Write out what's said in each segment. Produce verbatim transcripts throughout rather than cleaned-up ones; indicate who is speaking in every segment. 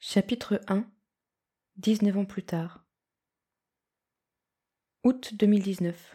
Speaker 1: Chapitre un dix-neuf ans plus tard. Août deux mille dix-neuf.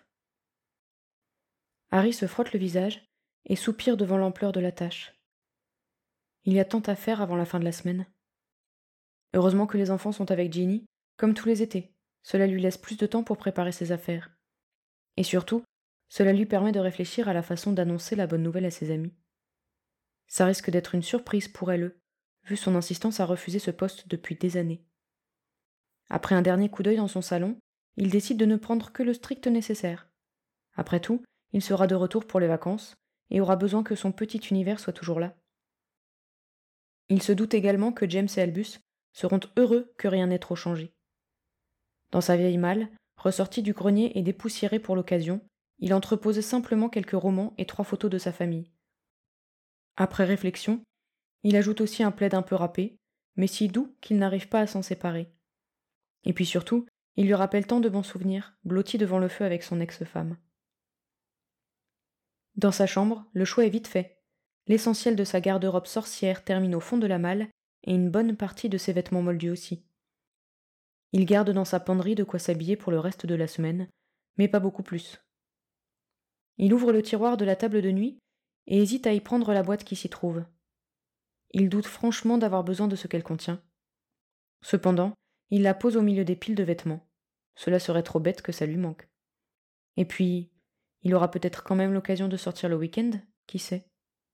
Speaker 1: Harry se frotte le visage et soupire devant l'ampleur de la tâche. Il y a tant à faire avant la fin de la semaine. Heureusement que les enfants sont avec Ginny, comme tous les étés. Cela lui laisse plus de temps pour préparer ses affaires. Et surtout, cela lui permet de réfléchir à la façon d'annoncer la bonne nouvelle à ses amis. Ça risque d'être une surprise pour elle, vu son insistance à refuser ce poste depuis des années. Après un dernier coup d'œil dans son salon, il décide de ne prendre que le strict nécessaire. Après tout, il sera de retour pour les vacances et aura besoin que son petit univers soit toujours là. Il se doute également que James et Albus seront heureux que rien n'ait trop changé. Dans sa vieille malle, ressortie du grenier et dépoussiérée pour l'occasion, il entrepose simplement quelques romans et trois photos de sa famille. Après réflexion, il ajoute aussi un plaid un peu râpé, mais si doux qu'il n'arrive pas à s'en séparer. Et puis surtout, il lui rappelle tant de bons souvenirs, blottis devant le feu avec son ex-femme. Dans sa chambre, le choix est vite fait. L'essentiel de sa garde-robe sorcière termine au fond de la malle, et une bonne partie de ses vêtements moldus aussi. Il garde dans sa penderie de quoi s'habiller pour le reste de la semaine, mais pas beaucoup plus. Il ouvre le tiroir de la table de nuit et hésite à y prendre la boîte qui s'y trouve. Il doute franchement d'avoir besoin de ce qu'elle contient. Cependant, il la pose au milieu des piles de vêtements. Cela serait trop bête que ça lui manque. Et puis, il aura peut-être quand même l'occasion de sortir le week-end, qui sait.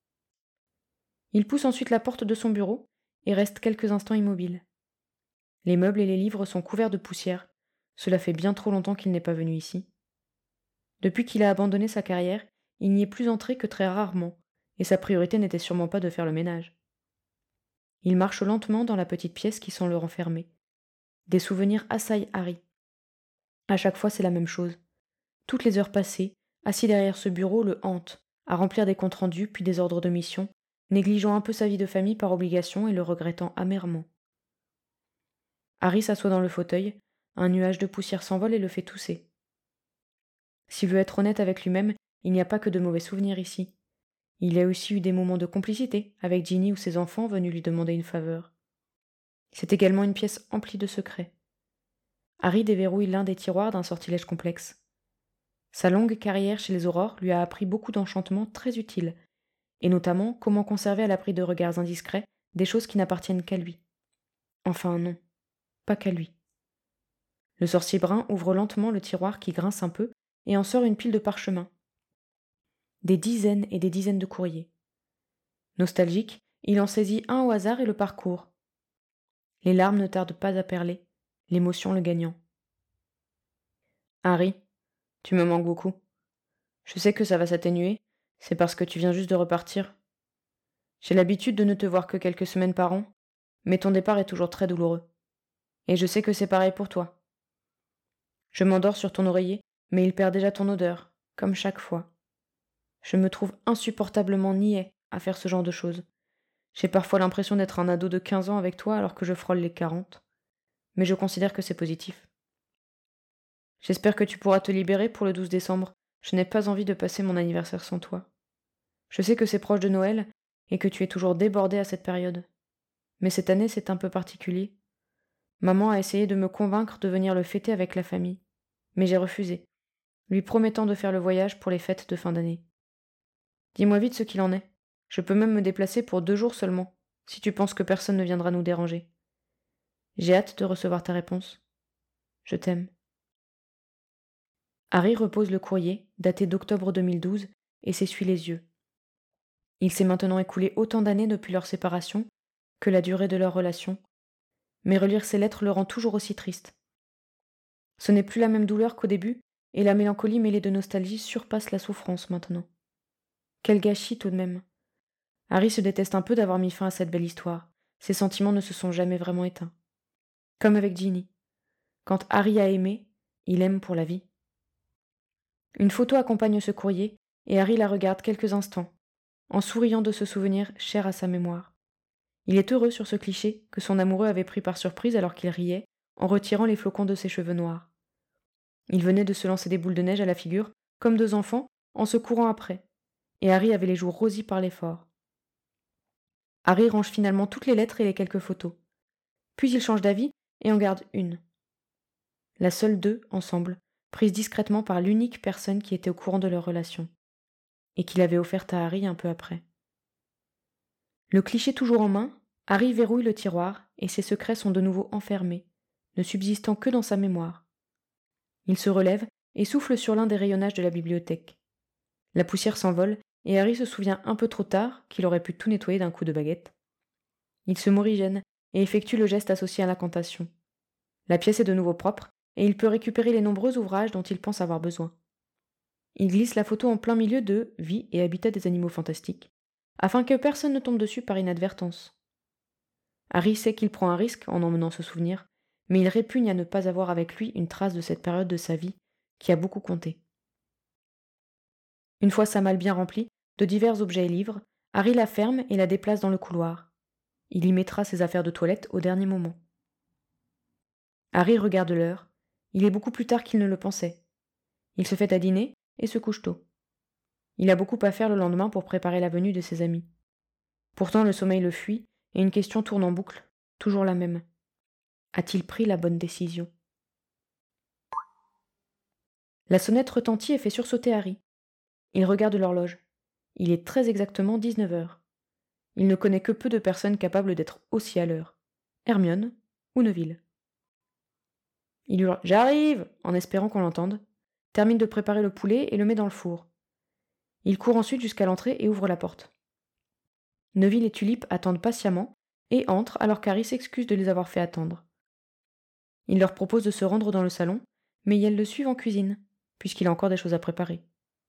Speaker 1: Il pousse ensuite la porte de son bureau et reste quelques instants immobile. Les meubles et les livres sont couverts de poussière. Cela fait bien trop longtemps qu'il n'est pas venu ici. Depuis qu'il a abandonné sa carrière, il n'y est plus entré que très rarement, et sa priorité n'était sûrement pas de faire le ménage. Il marche lentement dans la petite pièce qui semble le renfermer. Des souvenirs assaillent Harry. À chaque fois, c'est la même chose. Toutes les heures passées, assis derrière ce bureau, le hantent, à remplir des comptes rendus puis des ordres de mission, négligeant un peu sa vie de famille par obligation et le regrettant amèrement. Harry s'assoit dans le fauteuil, un nuage de poussière s'envole et le fait tousser. S'il veut être honnête avec lui-même, il n'y a pas que de mauvais souvenirs ici. Il y a aussi eu des moments de complicité avec Ginny ou ses enfants venus lui demander une faveur. C'est également une pièce emplie de secrets. Harry déverrouille l'un des tiroirs d'un sortilège complexe. Sa longue carrière chez les Aurores lui a appris beaucoup d'enchantements très utiles, et notamment comment conserver à l'abri de regards indiscrets des choses qui n'appartiennent qu'à lui. Enfin non, pas qu'à lui. Le sorcier brun ouvre lentement le tiroir qui grince un peu et en sort une pile de parchemins. Des dizaines et des dizaines de courriers. Nostalgique, il en saisit un au hasard et le parcourt. Les larmes ne tardent pas à perler, l'émotion le gagnant. Harry, tu me manques beaucoup. Je sais que ça va s'atténuer, c'est parce que tu viens juste de repartir. J'ai l'habitude de ne te voir que quelques semaines par an, mais ton départ est toujours très douloureux. Et je sais que c'est pareil pour toi. Je m'endors sur ton oreiller, mais il perd déjà ton odeur, comme chaque fois. Je me trouve insupportablement niais à faire ce genre de choses. J'ai parfois l'impression d'être un ado de quinze ans avec toi alors que je frôle les quarante. Mais je considère que c'est positif. J'espère que tu pourras te libérer pour le douze décembre. Je n'ai pas envie de passer mon anniversaire sans toi. Je sais que c'est proche de Noël et que tu es toujours débordé à cette période. Mais cette année, c'est un peu particulier. Maman a essayé de me convaincre de venir le fêter avec la famille, mais j'ai refusé, lui promettant de faire le voyage pour les fêtes de fin d'année. Dis-moi vite ce qu'il en est. Je peux même me déplacer pour deux jours seulement, si tu penses que personne ne viendra nous déranger. J'ai hâte de recevoir ta réponse. Je t'aime. Harry repose le courrier, daté d'octobre deux mille douze, et s'essuie les yeux. Il s'est maintenant écoulé autant d'années depuis leur séparation que la durée de leur relation, mais relire ces lettres le rend toujours aussi triste. Ce n'est plus la même douleur qu'au début, et la mélancolie mêlée de nostalgie surpasse la souffrance maintenant. Quel gâchis tout de même. Harry se déteste un peu d'avoir mis fin à cette belle histoire. Ses sentiments ne se sont jamais vraiment éteints. Comme avec Ginny. Quand Harry a aimé, il aime pour la vie. Une photo accompagne ce courrier, et Harry la regarde quelques instants, en souriant de ce souvenir cher à sa mémoire. Il est heureux sur ce cliché que son amoureux avait pris par surprise alors qu'il riait, en retirant les flocons de ses cheveux noirs. Il venait de se lancer des boules de neige à la figure, comme deux enfants, en se courant après, et Harry avait les joues rosies par l'effort. Harry range finalement toutes les lettres et les quelques photos. Puis ils changent d'avis et en gardent une. La seule d'eux, ensemble, prise discrètement par l'unique personne qui était au courant de leur relation, et qui l'avait offerte à Harry un peu après. Le cliché toujours en main, Harry verrouille le tiroir et ses secrets sont de nouveau enfermés, ne subsistant que dans sa mémoire. Il se relève et souffle sur l'un des rayonnages de la bibliothèque. La poussière s'envole et Harry se souvient un peu trop tard qu'il aurait pu tout nettoyer d'un coup de baguette. Il se morigène et effectue le geste associé à l'incantation. La pièce est de nouveau propre et il peut récupérer les nombreux ouvrages dont il pense avoir besoin. Il glisse la photo en plein milieu de Vie et habitat des animaux fantastiques, afin que personne ne tombe dessus par inadvertance. Harry sait qu'il prend un risque en emmenant ce souvenir, mais il répugne à ne pas avoir avec lui une trace de cette période de sa vie qui a beaucoup compté. Une fois sa malle bien remplie de divers objets et livres, Harry la ferme et la déplace dans le couloir. Il y mettra ses affaires de toilette au dernier moment. Harry regarde l'heure. Il est beaucoup plus tard qu'il ne le pensait. Il se fait à dîner et se couche tôt. Il a beaucoup à faire le lendemain pour préparer la venue de ses amis. Pourtant le sommeil le fuit et une question tourne en boucle, toujours la même. A-t-il pris la bonne décision ? La sonnette retentit et fait sursauter Harry. Il regarde l'horloge. Il est très exactement dix-neuf heures. Il ne connaît que peu de personnes capables d'être aussi à l'heure. Hermione ou Neville. Il hurle « J'arrive !» en espérant qu'on l'entende, termine de préparer le poulet et le met dans le four. Il court ensuite jusqu'à l'entrée et ouvre la porte. Neville et Tulip attendent patiemment et entrent alors qu'Harry s'excuse de les avoir fait attendre. Il leur propose de se rendre dans le salon, mais elles le suivent en cuisine, puisqu'il a encore des choses à préparer.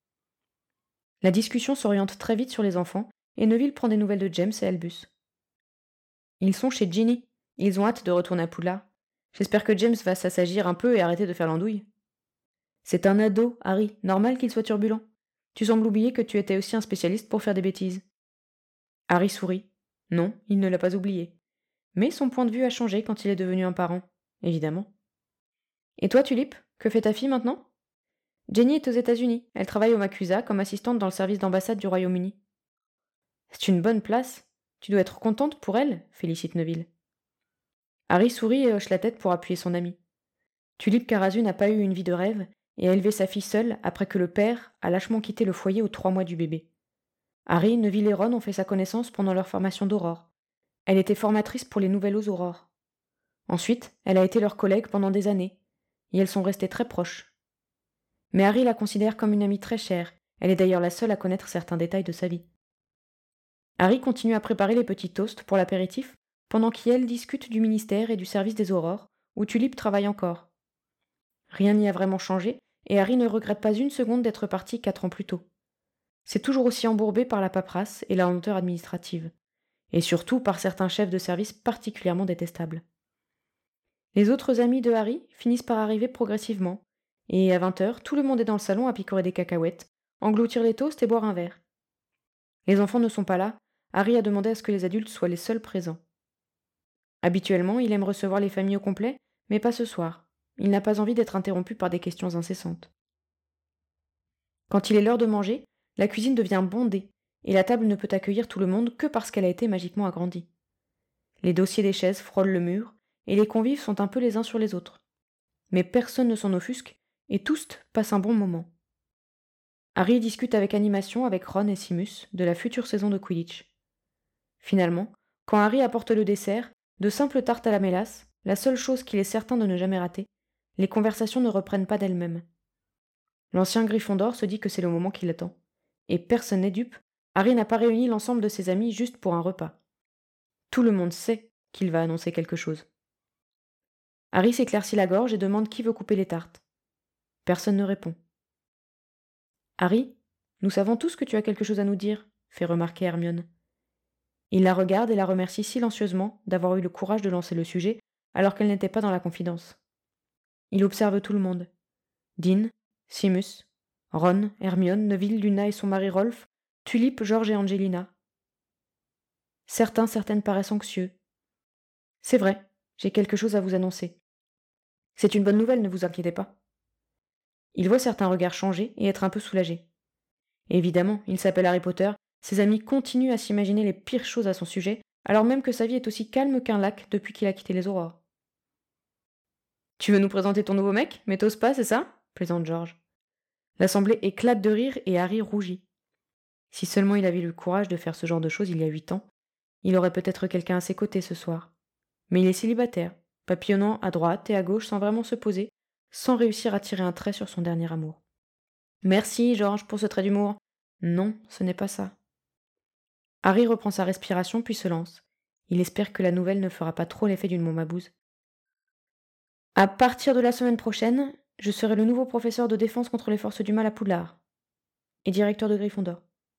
Speaker 1: La discussion s'oriente très vite sur les enfants, et Neville prend des nouvelles de James et Albus. Ils sont chez Ginny, ils ont hâte de retourner à Poudlard. J'espère que James va s'assagir un peu et arrêter de faire l'andouille. C'est un ado, Harry, normal qu'il soit turbulent. Tu sembles oublier que tu étais aussi un spécialiste pour faire des bêtises. Harry sourit. Non, il ne l'a pas oublié. Mais son point de vue a changé quand il est devenu un parent, évidemment. Et toi, Tulip, que fait ta fille maintenant ? Jenny est aux États-Unis. Elle travaille au Macusa comme assistante dans le service d'ambassade du Royaume-Uni. C'est une bonne place. Tu dois être contente pour elle, félicite Neville. Harry sourit et hoche la tête pour appuyer son ami. Tulip Carazu n'a pas eu une vie de rêve et a élevé sa fille seule après que le père a lâchement quitté le foyer aux trois mois du bébé. Harry, Neville et Ron ont fait sa connaissance pendant leur formation d'Aurore. Elle était formatrice pour les nouvelles aux Aurores. Ensuite, elle a été leur collègue pendant des années, et elles sont restées très proches. Mais Harry la considère comme une amie très chère, elle est d'ailleurs la seule à connaître certains détails de sa vie. Harry continue à préparer les petits toasts pour l'apéritif, pendant qu'elle discute du ministère et du service des Aurores, où Tulip travaille encore. Rien n'y a vraiment changé, et Harry ne regrette pas une seconde d'être parti quatre ans plus tôt. C'est toujours aussi embourbé par la paperasse et la lenteur administrative, et surtout par certains chefs de service particulièrement détestables. Les autres amis de Harry finissent par arriver progressivement, et à vingt heures, tout le monde est dans le salon à picorer des cacahuètes, engloutir les toasts et boire un verre. Les enfants ne sont pas là, Harry a demandé à ce que les adultes soient les seuls présents. Habituellement, il aime recevoir les familles au complet, mais pas ce soir. Il n'a pas envie d'être interrompu par des questions incessantes. Quand il est l'heure de manger, la cuisine devient bondée, et la table ne peut accueillir tout le monde que parce qu'elle a été magiquement agrandie. Les dossiers des chaises frôlent le mur, et les convives sont un peu les uns sur les autres. Mais personne ne s'en offusque, et tous passent un bon moment. Harry discute avec animation avec Ron et Seamus de la future saison de Quidditch. Finalement, quand Harry apporte le dessert, de simples tartes à la mélasse, la seule chose qu'il est certain de ne jamais rater, les conversations ne reprennent pas d'elles-mêmes. L'ancien Gryffondor se dit que c'est le moment qu'il attend. Et personne n'est dupe, Harry n'a pas réuni l'ensemble de ses amis juste pour un repas. Tout le monde sait qu'il va annoncer quelque chose. Harry s'éclaircit la gorge et demande qui veut couper les tartes. Personne ne répond. Harry, nous savons tous que tu as quelque chose à nous dire, fait remarquer Hermione. Il la regarde et la remercie silencieusement d'avoir eu le courage de lancer le sujet alors qu'elle n'était pas dans la confidence. Il observe tout le monde. Dean, Seamus, Ron, Hermione, Neville, Luna et son mari Rolf, Tulip, George et Angelina. Certains, certaines paraissent anxieux. C'est vrai, j'ai quelque chose à vous annoncer. C'est une bonne nouvelle, ne vous inquiétez pas. Il voit certains regards changer et être un peu soulagés. Évidemment, il s'appelle Harry Potter, ses amis continuent à s'imaginer les pires choses à son sujet, alors même que sa vie est aussi calme qu'un lac depuis qu'il a quitté les aurores. Tu veux nous présenter ton nouveau mec, mais t'oses pas, c'est ça plaisante George. L'assemblée éclate de rire et Harry rougit. Si seulement il avait eu le courage de faire ce genre de choses il y a huit ans, il aurait peut-être quelqu'un à ses côtés ce soir. Mais il est célibataire, papillonnant à droite et à gauche sans vraiment se poser, sans réussir à tirer un trait sur son dernier amour. Merci, George, pour ce trait d'humour. Non, ce n'est pas ça. Harry reprend sa respiration puis se lance. Il espère que la nouvelle ne fera pas trop l'effet d'une momabouse. À partir de la semaine prochaine, je serai le nouveau professeur de défense contre les forces du mal à Poudlard et directeur de Gryffondor.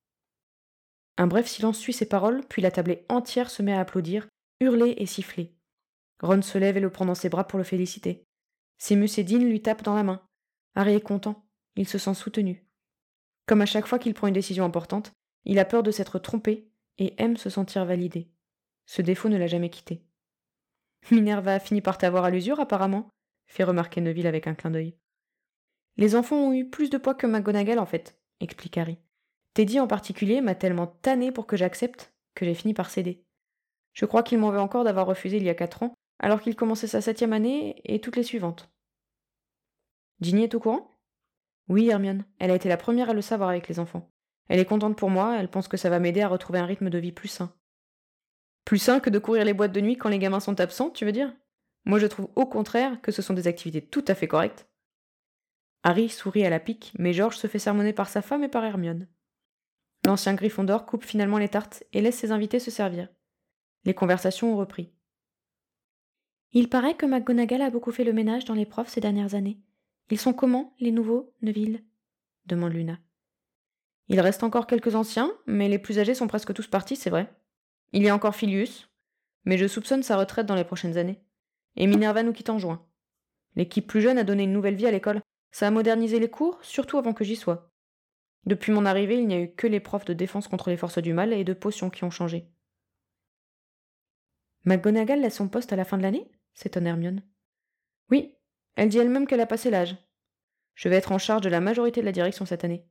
Speaker 1: Un bref silence suit ces paroles, puis la tablée entière se met à applaudir, hurler et siffler. Ron se lève et le prend dans ses bras pour le féliciter. Seamus et Dean lui tapent dans la main. Harry est content, il se sent soutenu. Comme à chaque fois qu'il prend une décision importante, il a peur de s'être trompé et aime se sentir validé. Ce défaut ne l'a jamais quitté. Minerva a fini par t'avoir à l'usure, apparemment, fait remarquer Neville avec un clin d'œil. Les enfants ont eu plus de poids que McGonagall, en fait, explique Harry. Teddy en particulier m'a tellement tanné pour que j'accepte que j'ai fini par céder. Je crois qu'il m'en veut encore d'avoir refusé il y a quatre ans, alors qu'il commençait sa septième année et toutes les suivantes. Ginny est au courant ? Oui, Hermione, elle a été la première à le savoir avec les enfants. Elle est contente pour moi, elle pense que ça va m'aider à retrouver un rythme de vie plus sain. Plus sain que de courir les boîtes de nuit quand les gamins sont absents, tu veux dire ? Moi je trouve au contraire que ce sont des activités tout à fait correctes. Harry sourit à la pique, mais George se fait sermonner par sa femme et par Hermione. L'ancien Gryffondor coupe finalement les tartes et laisse ses invités se servir. Les conversations ont repris. Il paraît que McGonagall a beaucoup fait le ménage dans les profs ces dernières années. Ils sont comment, les nouveaux, Neville ? Demande Luna. Il reste encore quelques anciens, mais les plus âgés sont presque tous partis, c'est vrai. Il y a encore Filius, mais je soupçonne sa retraite dans les prochaines années. Et Minerva nous quitte en juin. L'équipe plus jeune a donné une nouvelle vie à l'école. Ça a modernisé les cours, surtout avant que j'y sois. Depuis mon arrivée, il n'y a eu que les profs de défense contre les forces du mal et de potions qui ont changé. McGonagall laisse son poste à la fin de l'année ? S'étonne Hermione. Oui, elle dit elle-même qu'elle a passé l'âge. Je vais être en charge de la majorité de la direction cette année.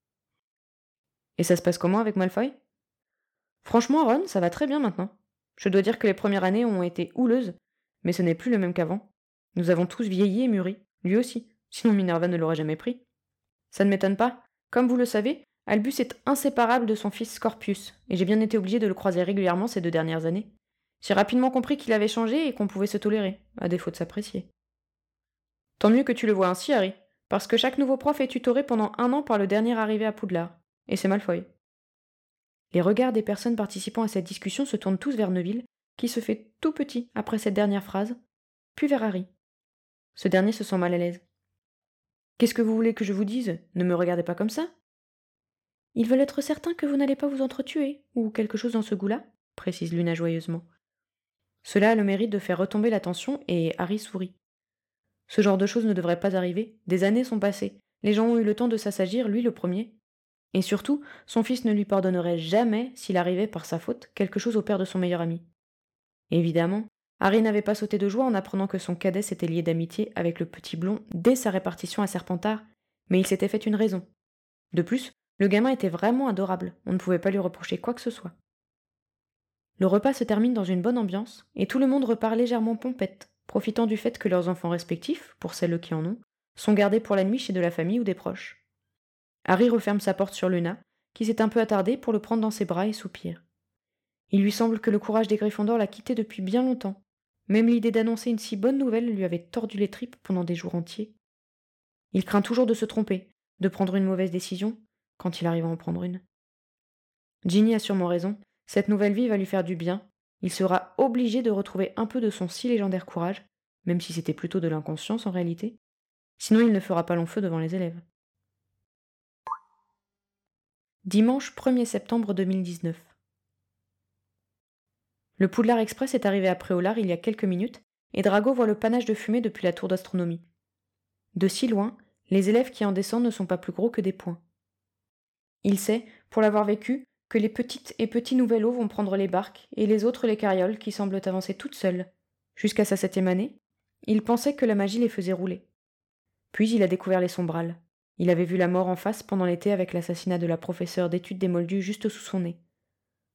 Speaker 1: Et ça se passe comment avec Malfoy ? Franchement, Ron, ça va très bien maintenant. Je dois dire que les premières années ont été houleuses, mais ce n'est plus le même qu'avant. Nous avons tous vieilli et mûri, lui aussi, sinon Minerva ne l'aurait jamais pris. Ça ne m'étonne pas. Comme vous le savez, Albus est inséparable de son fils Scorpius, et j'ai bien été obligée de le croiser régulièrement ces deux dernières années. J'ai rapidement compris qu'il avait changé et qu'on pouvait se tolérer, à défaut de s'apprécier. Tant mieux que tu le vois ainsi, Harry, parce que chaque nouveau prof est tutoré pendant un an par le dernier arrivé à Poudlard, et c'est Malfoy. Les regards des personnes participant à cette discussion se tournent tous vers Neville, qui se fait tout petit après cette dernière phrase, puis vers Harry. Ce dernier se sent mal à l'aise. « Qu'est-ce que vous voulez que je vous dise ? Ne me regardez pas comme ça !»« Ils veulent être certains que vous n'allez pas vous entretuer, ou quelque chose dans ce goût-là » précise Luna joyeusement. Cela a le mérite de faire retomber la tension et Harry sourit. Ce genre de choses ne devrait pas arriver. Des années sont passées. Les gens ont eu le temps de s'assagir, lui le premier. Et surtout, son fils ne lui pardonnerait jamais s'il arrivait par sa faute quelque chose au père de son meilleur ami. Évidemment, Harry n'avait pas sauté de joie en apprenant que son cadet s'était lié d'amitié avec le petit blond dès sa répartition à Serpentard, mais il s'était fait une raison. De plus, le gamin était vraiment adorable, on ne pouvait pas lui reprocher quoi que ce soit. Le repas se termine dans une bonne ambiance, et tout le monde repart légèrement pompette, profitant du fait que leurs enfants respectifs, pour celles qui en ont, sont gardés pour la nuit chez de la famille ou des proches. Harry referme sa porte sur Luna, qui s'est un peu attardée pour le prendre dans ses bras et soupire. Il lui semble que le courage des Gryffondors l'a quitté depuis bien longtemps. Même l'idée d'annoncer une si bonne nouvelle lui avait tordu les tripes pendant des jours entiers. Il craint toujours de se tromper, de prendre une mauvaise décision, quand il arrive à en prendre une. Ginny a sûrement raison, cette nouvelle vie va lui faire du bien. Il sera obligé de retrouver un peu de son si légendaire courage, même si c'était plutôt de l'inconscience en réalité. Sinon il ne fera pas long feu devant les élèves. Dimanche premier septembre deux mille dix-neuf. Le Poudlard Express est arrivé à Préolard il y a quelques minutes, et Drago voit le panache de fumée depuis la tour d'astronomie. De si loin, les élèves qui en descendent ne sont pas plus gros que des poings. Il sait, pour l'avoir vécu, que les petites et petits nouveaux vont prendre les barques, et les autres les carrioles qui semblent avancer toutes seules. Jusqu'à sa septième année, il pensait que la magie les faisait rouler. Puis il a découvert les sombrales. Il avait vu la mort en face pendant l'été avec l'assassinat de la professeure d'études des Moldus juste sous son nez.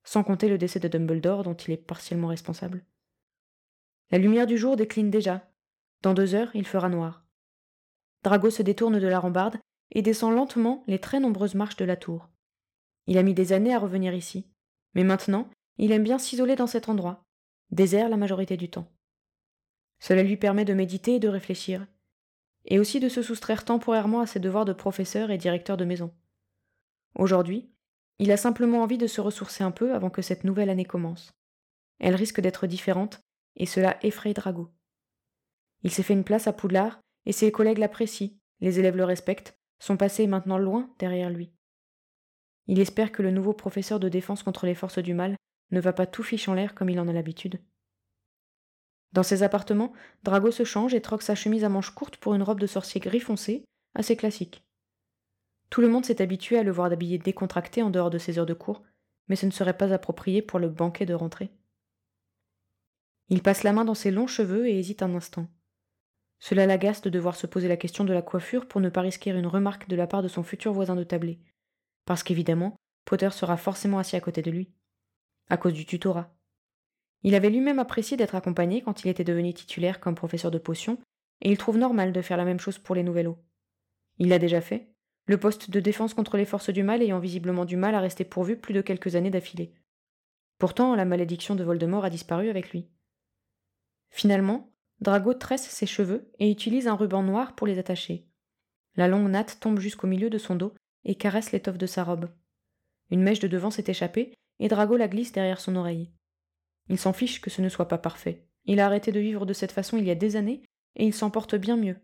Speaker 1: sans compter le décès de Dumbledore dont il est partiellement responsable. La lumière du jour décline déjà. Dans deux heures, il fera noir. Drago se détourne de la rambarde et descend lentement les très nombreuses marches de la tour. Il a mis des années à revenir ici, mais maintenant, il aime bien s'isoler dans cet endroit, désert la majorité du temps. Cela lui permet de méditer et de réfléchir, et aussi de se soustraire temporairement à ses devoirs de professeur et directeur de maison. Aujourd'hui, il a simplement envie de se ressourcer un peu avant que cette nouvelle année commence. Elle risque d'être différente, et cela effraie Drago. Il s'est fait une place à Poudlard, et ses collègues l'apprécient, les élèves le respectent, son passé est maintenant loin derrière lui. Il espère que le nouveau professeur de défense contre les forces du mal ne va pas tout fiche en l'air comme il en a l'habitude. Dans ses appartements, Drago se change et troque sa chemise à manches courtes pour une robe de sorcier gris foncé, assez classique. Tout le monde s'est habitué à le voir habillé décontracté en dehors de ses heures de cours, mais ce ne serait pas approprié pour le banquet de rentrée. Il passe la main dans ses longs cheveux et hésite un instant. Cela l'agace de devoir se poser la question de la coiffure pour ne pas risquer une remarque de la part de son futur voisin de tablée, parce qu'évidemment, Potter sera forcément assis à côté de lui, à cause du tutorat. Il avait lui-même apprécié d'être accompagné quand il était devenu titulaire comme professeur de potions, et il trouve normal de faire la même chose pour les nouvellos. Il l'a déjà fait, le poste de défense contre les forces du mal ayant visiblement du mal à rester pourvu plus de quelques années d'affilée. Pourtant, la malédiction de Voldemort a disparu avec lui. Finalement, Drago tresse ses cheveux et utilise un ruban noir pour les attacher. La longue natte tombe jusqu'au milieu de son dos et caresse l'étoffe de sa robe. Une mèche de devant s'est échappée et Drago la glisse derrière son oreille. Il s'en fiche que ce ne soit pas parfait. Il a arrêté de vivre de cette façon il y a des années et il s'en porte bien mieux.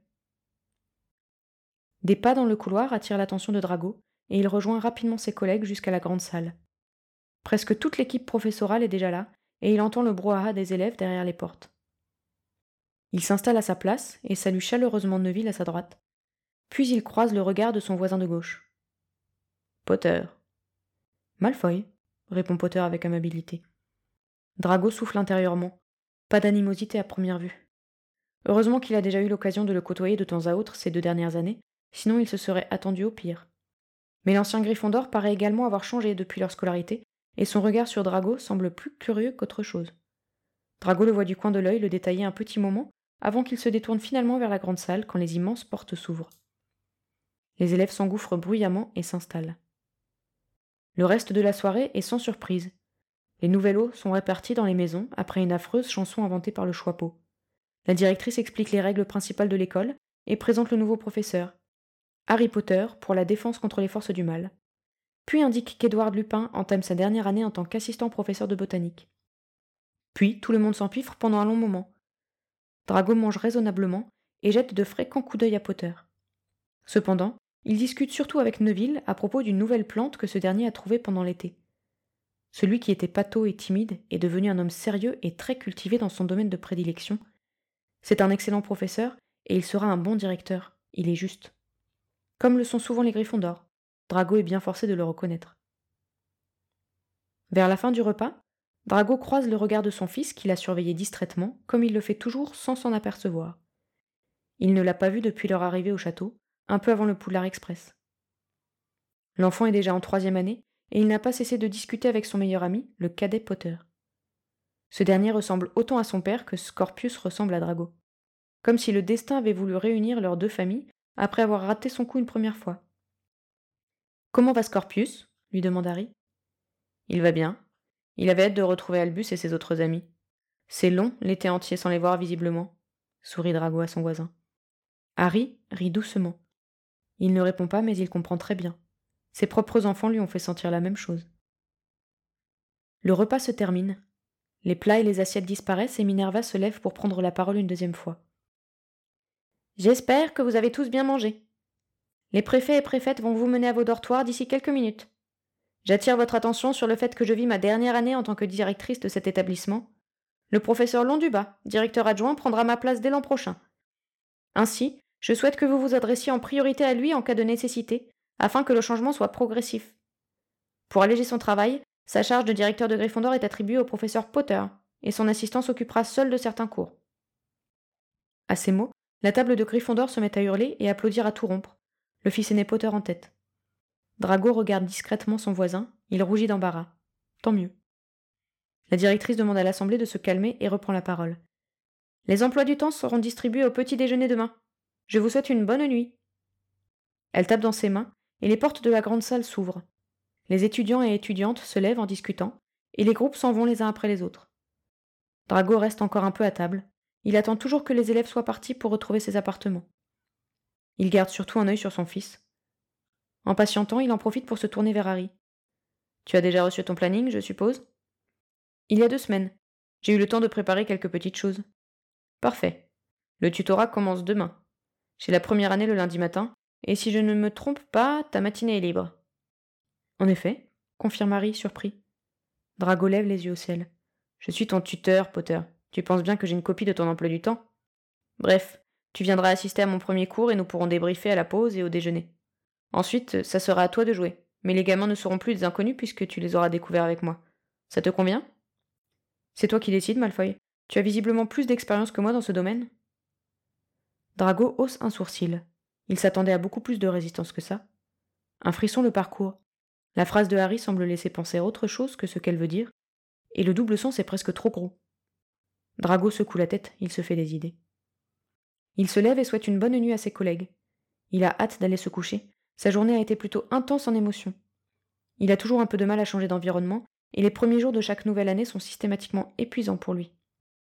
Speaker 1: Des pas dans le couloir attirent l'attention de Drago et il rejoint rapidement ses collègues jusqu'à la grande salle. Presque toute l'équipe professorale est déjà là et il entend le brouhaha des élèves derrière les portes. Il s'installe à sa place et salue chaleureusement Neville à sa droite. Puis il croise le regard de son voisin de gauche. « Potter. »« Malfoy, » répond Potter avec amabilité. Drago souffle intérieurement. Pas d'animosité à première vue. Heureusement qu'il a déjà eu l'occasion de le côtoyer de temps à autre ces deux dernières années, sinon il se serait attendu au pire. Mais l'ancien Gryffondor paraît également avoir changé depuis leur scolarité, et son regard sur Drago semble plus curieux qu'autre chose. Drago le voit du coin de l'œil le détailler un petit moment, avant qu'il se détourne finalement vers la grande salle quand les immenses portes s'ouvrent. Les élèves s'engouffrent bruyamment et s'installent. Le reste de la soirée est sans surprise. Les nouvellos sont répartis dans les maisons après une affreuse chanson inventée par le Choixpeau. La directrice explique les règles principales de l'école et présente le nouveau professeur, Harry Potter pour la défense contre les forces du mal, puis indique qu'Édouard Lupin entame sa dernière année en tant qu'assistant professeur de botanique. Puis tout le monde s'empiffre pendant un long moment. Drago mange raisonnablement et jette de fréquents coups d'œil à Potter. Cependant, il discute surtout avec Neville à propos d'une nouvelle plante que ce dernier a trouvée pendant l'été. Celui qui était pâteau et timide est devenu un homme sérieux et très cultivé dans son domaine de prédilection. C'est un excellent professeur et il sera un bon directeur, il est juste. Comme le sont souvent les Gryffondors, Drago est bien forcé de le reconnaître. Vers la fin du repas, Drago croise le regard de son fils qu'il a surveillé distraitement, comme il le fait toujours sans s'en apercevoir. Il ne l'a pas vu depuis leur arrivée au château, un peu avant le Poudlard Express. L'enfant est déjà en troisième année, et il n'a pas cessé de discuter avec son meilleur ami, le cadet Potter. Ce dernier ressemble autant à son père que Scorpius ressemble à Drago. Comme si le destin avait voulu réunir leurs deux familles après avoir raté son coup une première fois. « Comment va Scorpius » lui demande Harry. « Il va bien. Il avait hâte de retrouver Albus et ses autres amis. C'est long, l'été entier sans les voir visiblement, » sourit Drago à son voisin. Harry rit doucement. Il ne répond pas, mais il comprend très bien. Ses propres enfants lui ont fait sentir la même chose. Le repas se termine. Les plats et les assiettes disparaissent et Minerva se lève pour prendre la parole une deuxième fois. « J'espère que vous avez tous bien mangé. Les préfets et préfètes vont vous mener à vos dortoirs d'ici quelques minutes. J'attire votre attention sur le fait que je vis ma dernière année en tant que directrice de cet établissement. Le professeur Londubat, directeur adjoint, prendra ma place dès l'an prochain. Ainsi, je souhaite que vous vous adressiez en priorité à lui en cas de nécessité, afin que le changement soit progressif. Pour alléger son travail, sa charge de directeur de Gryffondor est attribuée au professeur Potter, et son assistant s'occupera seul de certains cours. » À ces mots, la table de Gryffondor se met à hurler et applaudir à tout rompre, le fils aîné Potter en tête. Drago regarde discrètement son voisin, il rougit d'embarras. Tant mieux. La directrice demande à l'assemblée de se calmer et reprend la parole. Les emplois du temps seront distribués au petit déjeuner demain. Je vous souhaite une bonne nuit. Elle tape dans ses mains, et les portes de la grande salle s'ouvrent. Les étudiants et étudiantes se lèvent en discutant, et les groupes s'en vont les uns après les autres. Drago reste encore un peu à table. Il attend toujours que les élèves soient partis pour retrouver ses appartements. Il garde surtout un œil sur son fils. En patientant, il en profite pour se tourner vers Harry. Tu as déjà reçu ton planning, je suppose? Il y a deux semaines. J'ai eu le temps de préparer quelques petites choses. Parfait. Le tutorat commence demain. J'ai la première année le lundi matin, et si je ne me trompe pas, ta matinée est libre. En effet, confirme Harry, surpris. Drago lève les yeux au ciel. Je suis ton tuteur, Potter. Tu penses bien que j'ai une copie de ton emploi du temps? Bref, tu viendras assister à mon premier cours et nous pourrons débriefer à la pause et au déjeuner. Ensuite, ça sera à toi de jouer, mais les gamins ne seront plus des inconnus puisque tu les auras découverts avec moi. Ça te convient? C'est toi qui décides, Malfoy. Tu as visiblement plus d'expérience que moi dans ce domaine. Drago hausse un sourcil. Il s'attendait à beaucoup plus de résistance que ça. Un frisson le parcourt. La phrase de Harry semble laisser penser à autre chose que ce qu'elle veut dire, et le double sens est presque trop gros. Drago secoue la tête, il se fait des idées. Il se lève et souhaite une bonne nuit à ses collègues. Il a hâte d'aller se coucher. Sa journée a été plutôt intense en émotions. Il a toujours un peu de mal à changer d'environnement, et les premiers jours de chaque nouvelle année sont systématiquement épuisants pour lui.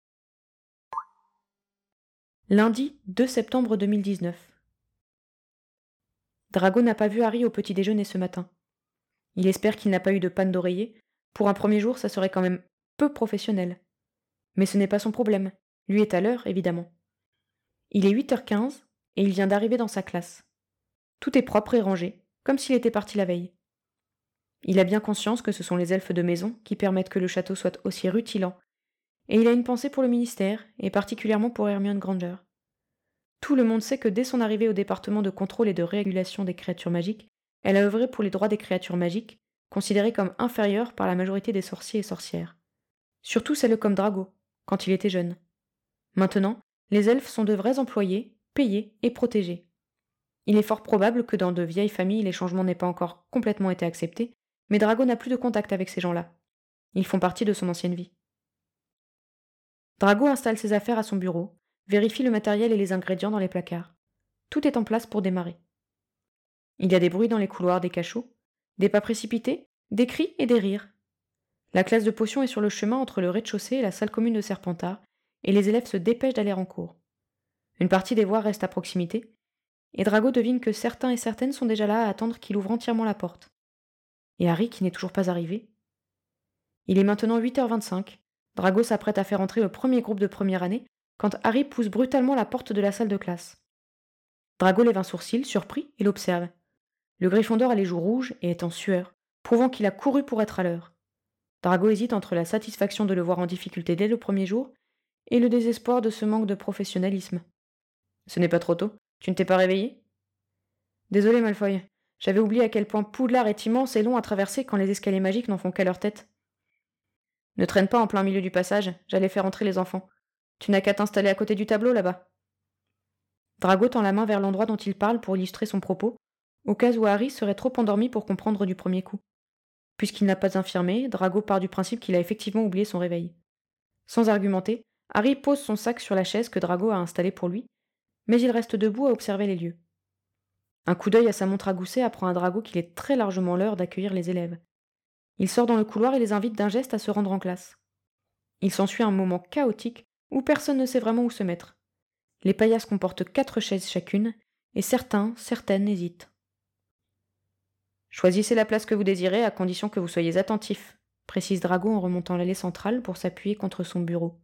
Speaker 1: Lundi deux septembre deux mille dix-neuf. Drago n'a pas vu Harry au petit déjeuner ce matin. Il espère qu'il n'a pas eu de panne d'oreiller. Pour un premier jour, ça serait quand même peu professionnel. Mais ce n'est pas son problème. Lui est à l'heure, évidemment. Il est huit heures quinze et il vient d'arriver dans sa classe. Tout est propre et rangé, comme s'il était parti la veille. Il a bien conscience que ce sont les elfes de maison qui permettent que le château soit aussi rutilant, et il a une pensée pour le ministère, et particulièrement pour Hermione Granger. Tout le monde sait que dès son arrivée au département de contrôle et de régulation des créatures magiques, elle a œuvré pour les droits des créatures magiques, considérées comme inférieures par la majorité des sorciers et sorcières. Surtout celles comme Drago, quand il était jeune. Maintenant, les elfes sont de vrais employés, payés et protégés. Il est fort probable que dans de vieilles familles les changements n'aient pas encore complètement été acceptés, mais Drago n'a plus de contact avec ces gens-là. Ils font partie de son ancienne vie. Drago installe ses affaires à son bureau, vérifie le matériel et les ingrédients dans les placards. Tout est en place pour démarrer. Il y a des bruits dans les couloirs des cachots, des pas précipités, des cris et des rires. La classe de potions est sur le chemin entre le rez-de-chaussée et la salle commune de Serpentard, et les élèves se dépêchent d'aller en cours. Une partie des voies reste à proximité, et Drago devine que certains et certaines sont déjà là à attendre qu'il ouvre entièrement la porte. Et Harry qui n'est toujours pas arrivé. Il est maintenant huit heures vingt-cinq. Drago s'apprête à faire entrer le premier groupe de première année quand Harry pousse brutalement la porte de la salle de classe. Drago lève un sourcil, surpris, et l'observe. Le Gryffondor a les joues rouges et est en sueur, prouvant qu'il a couru pour être à l'heure. Drago hésite entre la satisfaction de le voir en difficulté dès le premier jour et le désespoir de ce manque de professionnalisme. Ce n'est pas trop tôt. Tu ne t'es pas réveillé? Désolé, Malfoy. J'avais oublié à quel point Poudlard est immense et long à traverser quand les escaliers magiques n'en font qu'à leur tête. Ne traîne pas en plein milieu du passage, j'allais faire entrer les enfants. Tu n'as qu'à t'installer à côté du tableau, là-bas. Drago tend la main vers l'endroit dont il parle pour illustrer son propos, au cas où Harry serait trop endormi pour comprendre du premier coup. Puisqu'il n'a pas infirmé, Drago part du principe qu'il a effectivement oublié son réveil. Sans argumenter, Harry pose son sac sur la chaise que Drago a installée pour lui, mais il reste debout à observer les lieux. Un coup d'œil à sa montre à gousset apprend à Drago qu'il est très largement l'heure d'accueillir les élèves. Il sort dans le couloir et les invite d'un geste à se rendre en classe. Il s'ensuit un moment chaotique où personne ne sait vraiment où se mettre. Les paillasses comportent quatre chaises chacune, et certains, certaines hésitent. Choisissez la place que vous désirez à condition que vous soyez attentif, précise Drago en remontant l'allée centrale pour s'appuyer contre son bureau.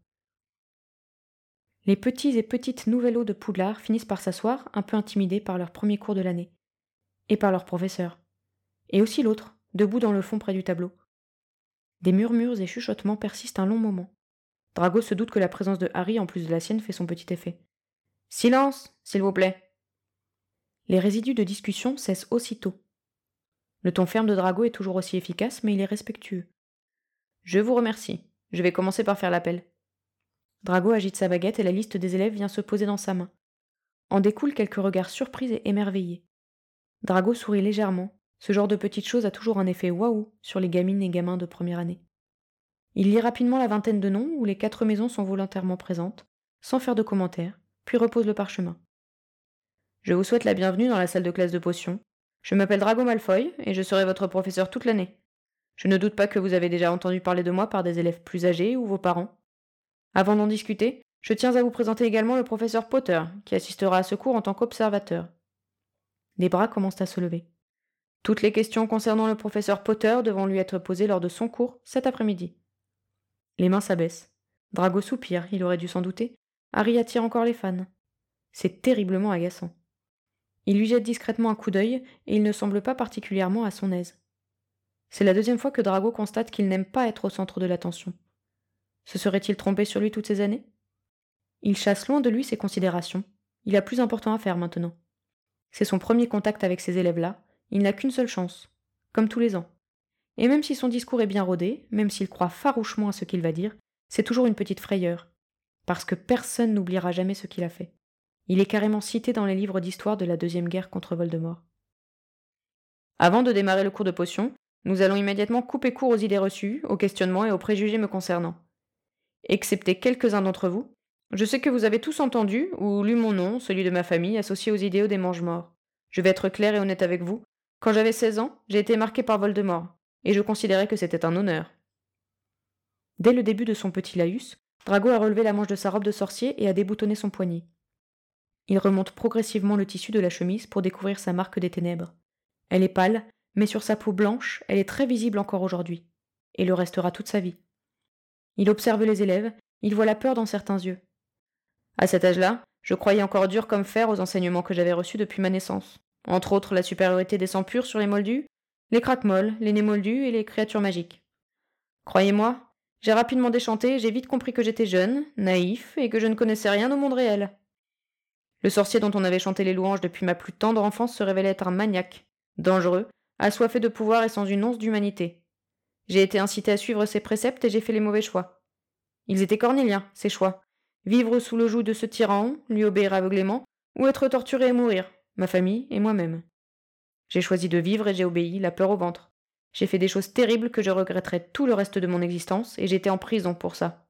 Speaker 1: Les petits et petites nouvellos de Poudlard finissent par s'asseoir, un peu intimidés par leur premier cours de l'année. Et par leur professeur. Et aussi l'autre, debout dans le fond près du tableau. Des murmures et chuchotements persistent un long moment. Drago se doute que la présence de Harry en plus de la sienne fait son petit effet. « Silence, s'il vous plaît !» Les résidus de discussion cessent aussitôt. Le ton ferme de Drago est toujours aussi efficace, mais il est respectueux. « Je vous remercie. Je vais commencer par faire l'appel. » Drago agite sa baguette et la liste des élèves vient se poser dans sa main. En découlent quelques regards surpris et émerveillés. Drago sourit légèrement. Ce genre de petite chose a toujours un effet waouh sur les gamines et gamins de première année. Il lit rapidement la vingtaine de noms où les quatre maisons sont volontairement présentes, sans faire de commentaires, puis repose le parchemin. Je vous souhaite la bienvenue dans la salle de classe de potions. Je m'appelle Drago Malfoy et je serai votre professeur toute l'année. Je ne doute pas que vous avez déjà entendu parler de moi par des élèves plus âgés ou vos parents. Avant d'en discuter, je tiens à vous présenter également le professeur Potter, qui assistera à ce cours en tant qu'observateur. Les bras commencent à se lever. Toutes les questions concernant le professeur Potter devront lui être posées lors de son cours cet après-midi. Les mains s'abaissent. Drago soupire, il aurait dû s'en douter. Harry attire encore les fans. C'est terriblement agaçant. Il lui jette discrètement un coup d'œil et il ne semble pas particulièrement à son aise. C'est la deuxième fois que Drago constate qu'il n'aime pas être au centre de l'attention. Se serait-il trompé sur lui toutes ces années ? Il chasse loin de lui ses considérations. Il a plus important à faire maintenant. C'est son premier contact avec ces élèves-là. Il n'a qu'une seule chance, comme tous les ans. Et même si son discours est bien rodé, même s'il croit farouchement à ce qu'il va dire, c'est toujours une petite frayeur, parce que personne n'oubliera jamais ce qu'il a fait. Il est carrément cité dans les livres d'histoire de la Deuxième Guerre contre Voldemort. Avant de démarrer le cours de potions, nous allons immédiatement couper court aux idées reçues, aux questionnements et aux préjugés me concernant. Excepté quelques-uns d'entre vous, je sais que vous avez tous entendu ou lu mon nom, celui de ma famille, associé aux idéaux des mange-morts. Je vais être clair et honnête avec vous. Quand j'avais seize ans, j'ai été marqué par Voldemort, et je considérais que c'était un honneur. Dès le début de son petit laïus, Drago a relevé la manche de sa robe de sorcier et a déboutonné son poignet. Il remonte progressivement le tissu de la chemise pour découvrir sa marque des ténèbres. Elle est pâle, mais sur sa peau blanche, elle est très visible encore aujourd'hui, et le restera toute sa vie. Il observe les élèves, il voit la peur dans certains yeux. À cet âge-là, je croyais encore dur comme fer aux enseignements que j'avais reçus depuis ma naissance. Entre autres la supériorité des sangs purs sur les moldus, les craquemolles, les nez moldus et les créatures magiques. Croyez-moi, j'ai rapidement déchanté et j'ai vite compris que j'étais jeune, naïf et que je ne connaissais rien au monde réel. Le sorcier dont on avait chanté les louanges depuis ma plus tendre enfance se révélait être un maniaque, dangereux, assoiffé de pouvoir et sans une once d'humanité. J'ai été incité à suivre ses préceptes et j'ai fait les mauvais choix. Ils étaient cornéliens, ces choix. Vivre sous le joug de ce tyran, lui obéir aveuglément, ou être torturé et mourir, ma famille et moi-même. J'ai choisi de vivre et j'ai obéi, la peur au ventre. J'ai fait des choses terribles que je regretterai tout le reste de mon existence et j'étais en prison pour ça.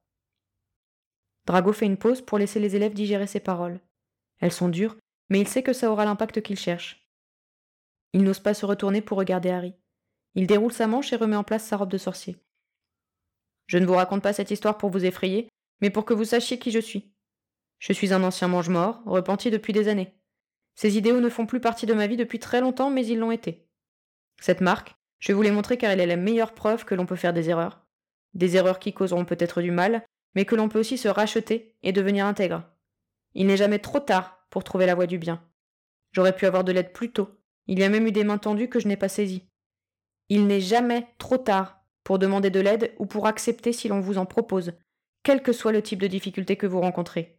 Speaker 1: Drago fait une pause pour laisser les élèves digérer ses paroles. Elles sont dures, mais il sait que ça aura l'impact qu'il cherche. Il n'ose pas se retourner pour regarder Harry. Il déroule sa manche et remet en place sa robe de sorcier. Je ne vous raconte pas cette histoire pour vous effrayer, mais pour que vous sachiez qui je suis. Je suis un ancien mange-mort, repenti depuis des années. Ces idéaux ne font plus partie de ma vie depuis très longtemps, mais ils l'ont été. Cette marque, je vais vous les montrer car elle est la meilleure preuve que l'on peut faire des erreurs. Des erreurs qui causeront peut-être du mal, mais que l'on peut aussi se racheter et devenir intègre. Il n'est jamais trop tard pour trouver la voie du bien. J'aurais pu avoir de l'aide plus tôt. Il y a même eu des mains tendues que je n'ai pas saisies. Il n'est jamais trop tard pour demander de l'aide ou pour accepter si l'on vous en propose, quel que soit le type de difficulté que vous rencontrez.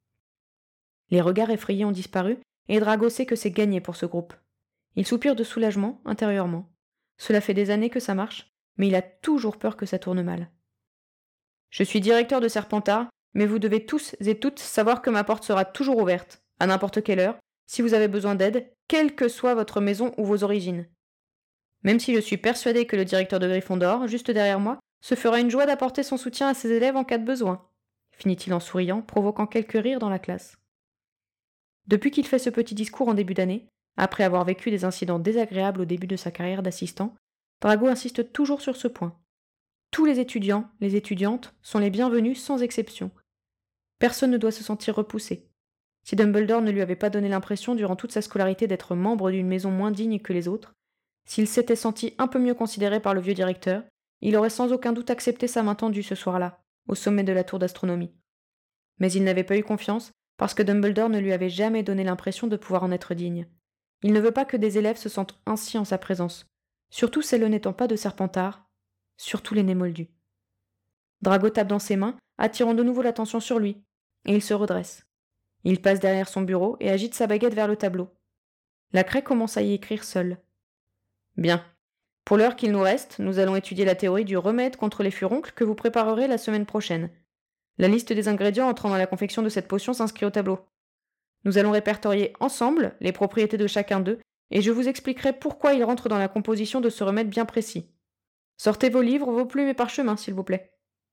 Speaker 1: Les regards effrayés ont disparu, et Drago sait que c'est gagné pour ce groupe. Il soupire de soulagement, intérieurement. Cela fait des années que ça marche, mais il a toujours peur que ça tourne mal. Je suis directeur de Serpentard, mais vous devez tous et toutes savoir que ma porte sera toujours ouverte, à n'importe quelle heure, si vous avez besoin d'aide, quelle que soit votre maison ou vos origines. Même si je suis persuadé que le directeur de Gryffondor, juste derrière moi, se fera une joie d'apporter son soutien à ses élèves en cas de besoin, finit-il en souriant, provoquant quelques rires dans la classe. Depuis qu'il fait ce petit discours en début d'année, après avoir vécu des incidents désagréables au début de sa carrière d'assistant, Drago insiste toujours sur ce point. Tous les étudiants, les étudiantes, sont les bienvenus sans exception. Personne ne doit se sentir repoussé. Si Dumbledore ne lui avait pas donné l'impression durant toute sa scolarité d'être membre d'une maison moins digne que les autres, s'il s'était senti un peu mieux considéré par le vieux directeur, il aurait sans aucun doute accepté sa main tendue ce soir-là, au sommet de la tour d'astronomie. Mais il n'avait pas eu confiance, parce que Dumbledore ne lui avait jamais donné l'impression de pouvoir en être digne. Il ne veut pas que des élèves se sentent ainsi en sa présence, surtout celles n'étant pas de Serpentard, surtout les nez moldus. Drago tape dans ses mains, attirant de nouveau l'attention sur lui, et il se redresse. Il passe derrière son bureau et agite sa baguette vers le tableau. La craie commence à y écrire seule. Bien. Pour l'heure qu'il nous reste, nous allons étudier la théorie du remède contre les furoncles que vous préparerez la semaine prochaine. La liste des ingrédients entrant dans la confection de cette potion s'inscrit au tableau. Nous allons répertorier ensemble les propriétés de chacun d'eux, et je vous expliquerai pourquoi ils rentrent dans la composition de ce remède bien précis. Sortez vos livres, vos plumes et parchemins, s'il vous plaît.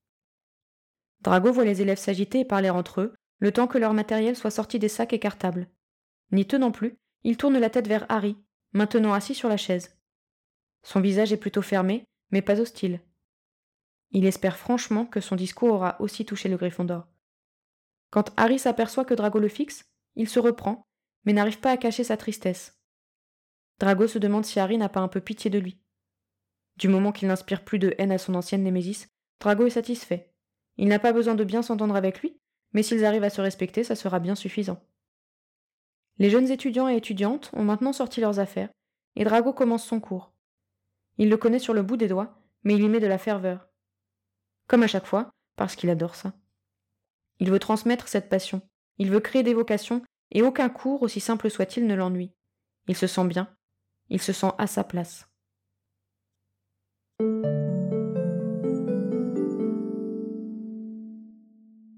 Speaker 1: Drago voit les élèves s'agiter et parler entre eux, le temps que leur matériel soit sorti des sacs et cartables. N'y tenant plus, il tourne la tête vers Harry, maintenant assis sur la chaise. Son visage est plutôt fermé, mais pas hostile. Il espère franchement que son discours aura aussi touché le Gryffondor. Quand Harry s'aperçoit que Drago le fixe, il se reprend, mais n'arrive pas à cacher sa tristesse. Drago se demande si Harry n'a pas un peu pitié de lui. Du moment qu'il n'inspire plus de haine à son ancienne némésis, Drago est satisfait. Il n'a pas besoin de bien s'entendre avec lui, mais s'ils arrivent à se respecter, ça sera bien suffisant. Les jeunes étudiants et étudiantes ont maintenant sorti leurs affaires, et Drago commence son cours. Il le connaît sur le bout des doigts, mais il y met de la ferveur. Comme à chaque fois, parce qu'il adore ça. Il veut transmettre cette passion, il veut créer des vocations, et aucun cours, aussi simple soit-il, ne l'ennuie. Il se sent bien, il se sent à sa place.